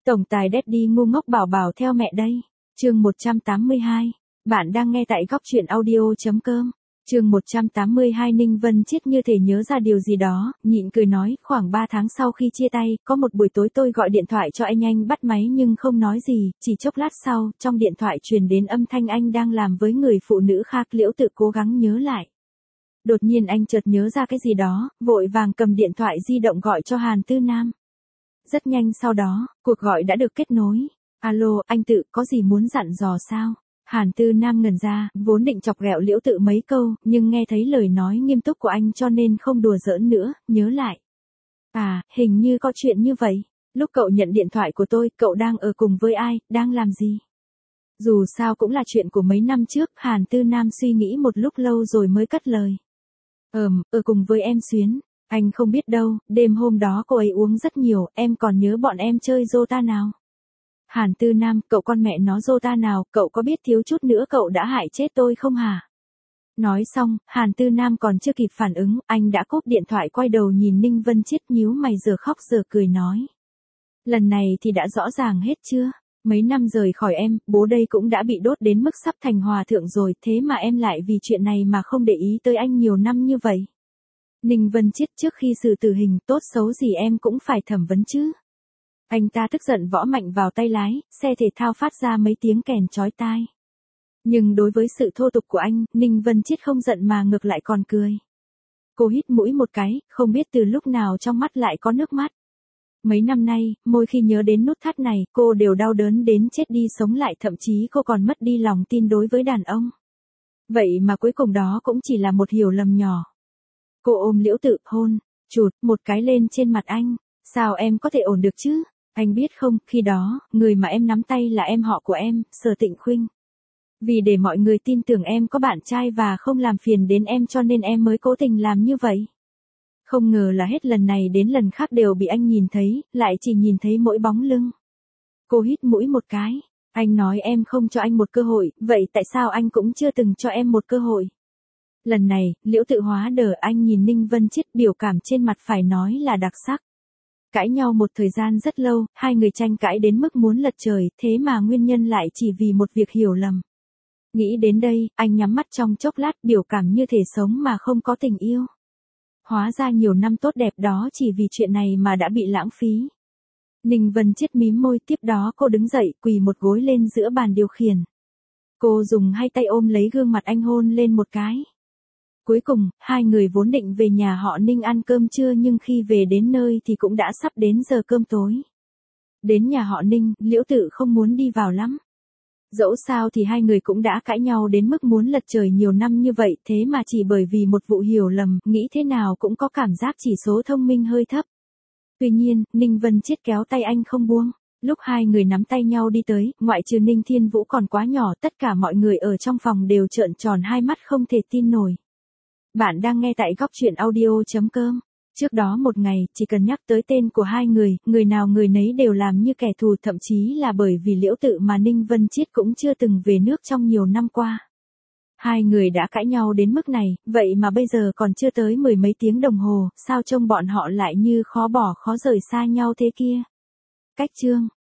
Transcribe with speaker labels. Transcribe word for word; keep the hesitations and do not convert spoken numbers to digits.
Speaker 1: Tổng tài Daddy ngu ngốc bảo bảo theo mẹ đây. Chương một trăm tám mươi hai. Bạn đang nghe tại góc truyện audio.com. Chương một trăm tám mươi hai. Ninh Vân Chiết như thể nhớ ra điều gì đó, nhịn cười nói, khoảng ba tháng sau khi chia tay, có một buổi tối tôi gọi điện thoại cho anh anh bắt máy nhưng không nói gì, chỉ chốc lát sau, trong điện thoại truyền đến âm thanh anh đang làm với người phụ nữ khác. Liễu Tự cố gắng nhớ lại. Đột nhiên anh chợt nhớ ra cái gì đó, vội vàng cầm điện thoại di động gọi cho Hàn Tư Nam. Rất nhanh sau đó, cuộc gọi đã được kết nối. Alo, anh Tự, có gì muốn dặn dò sao? Hàn Tư Nam ngẩn ra, vốn định chọc ghẹo Liễu Tự mấy câu, nhưng nghe thấy lời nói nghiêm túc của anh cho nên không đùa giỡn nữa, nhớ lại. À, hình như có chuyện như vậy. Lúc cậu nhận điện thoại của tôi, cậu đang ở cùng với ai, đang làm gì? Dù sao cũng là chuyện của mấy năm trước, Hàn Tư Nam suy nghĩ một lúc lâu rồi mới cất lời. Ừm, ở cùng với em Xuyến. Anh không biết đâu, đêm hôm đó cô ấy uống rất nhiều, em còn nhớ bọn em chơi Dota nào. Hàn Tư Nam, cậu con mẹ nó Dota nào, cậu có biết thiếu chút nữa cậu đã hại chết tôi không hả? Nói xong, Hàn Tư Nam còn chưa kịp phản ứng, anh đã cúp điện thoại quay đầu nhìn Ninh Vân Chiết nhíu mày giờ khóc giờ cười nói. Lần này thì đã rõ ràng hết chưa? Mấy năm rời khỏi em, bố đây cũng đã bị đốt đến mức sắp thành hòa thượng rồi, thế mà em lại vì chuyện này mà không để ý tới anh nhiều năm như vậy. Ninh Vân Chiết, trước khi xử tử hình, tốt xấu gì em cũng phải thẩm vấn chứ. Anh ta tức giận võ mạnh vào tay lái, xe thể thao phát ra mấy tiếng kèn chói tai. Nhưng đối với sự thô tục của anh, Ninh Vân Chiết không giận mà ngược lại còn cười. Cô hít mũi một cái, không biết từ lúc nào trong mắt lại có nước mắt. Mấy năm nay, mỗi khi nhớ đến nút thắt này, cô đều đau đớn đến chết đi sống lại, thậm chí cô còn mất đi lòng tin đối với đàn ông. Vậy mà cuối cùng đó cũng chỉ là một hiểu lầm nhỏ. Cô ôm Liễu Tự, hôn, chụt một cái lên trên mặt anh. Sao em có thể ổn được chứ? Anh biết không, khi đó, người mà em nắm tay là em họ của em, Sở Tịnh Khuynh. Vì để mọi người tin tưởng em có bạn trai và không làm phiền đến em cho nên em mới cố tình làm như vậy. Không ngờ là hết lần này đến lần khác đều bị anh nhìn thấy, lại chỉ nhìn thấy mỗi bóng lưng. Cô hít mũi một cái. Anh nói em không cho anh một cơ hội, vậy tại sao anh cũng chưa từng cho em một cơ hội? Lần này, Liễu Tự hóa đờ, anh nhìn Ninh Vân Chiết, biểu cảm trên mặt phải nói là đặc sắc. Cãi nhau một thời gian rất lâu, hai người tranh cãi đến mức muốn lật trời, thế mà nguyên nhân lại chỉ vì một việc hiểu lầm. Nghĩ đến đây, anh nhắm mắt trong chốc lát, biểu cảm như thể sống mà không có tình yêu. Hóa ra nhiều năm tốt đẹp đó chỉ vì chuyện này mà đã bị lãng phí. Ninh Vân Chiết mím môi, tiếp đó cô đứng dậy, quỳ một gối lên giữa bàn điều khiển. Cô dùng hai tay ôm lấy gương mặt anh hôn lên một cái. Cuối cùng, hai người vốn định về nhà họ Ninh ăn cơm trưa nhưng khi về đến nơi thì cũng đã sắp đến giờ cơm tối. Đến nhà họ Ninh, Liễu Tự không muốn đi vào lắm. Dẫu sao thì hai người cũng đã cãi nhau đến mức muốn lật trời nhiều năm như vậy, thế mà chỉ bởi vì một vụ hiểu lầm, nghĩ thế nào cũng có cảm giác chỉ số thông minh hơi thấp. Tuy nhiên, Ninh Vân Chiết kéo tay anh không buông. Lúc hai người nắm tay nhau đi tới, ngoại trừ Ninh Thiên Vũ còn quá nhỏ, tất cả mọi người ở trong phòng đều trợn tròn hai mắt không thể tin nổi. Bạn đang nghe tại góc truyện audio.com. Trước đó một ngày, chỉ cần nhắc tới tên của hai người, người nào người nấy đều làm như kẻ thù, thậm chí là bởi vì Liễu Tự mà Ninh Vân Chiết cũng chưa từng về nước trong nhiều năm qua. Hai người đã cãi nhau đến mức này, vậy mà bây giờ còn chưa tới mười mấy tiếng đồng hồ, sao trông bọn họ lại như khó bỏ khó rời xa nhau thế kia. Cách chương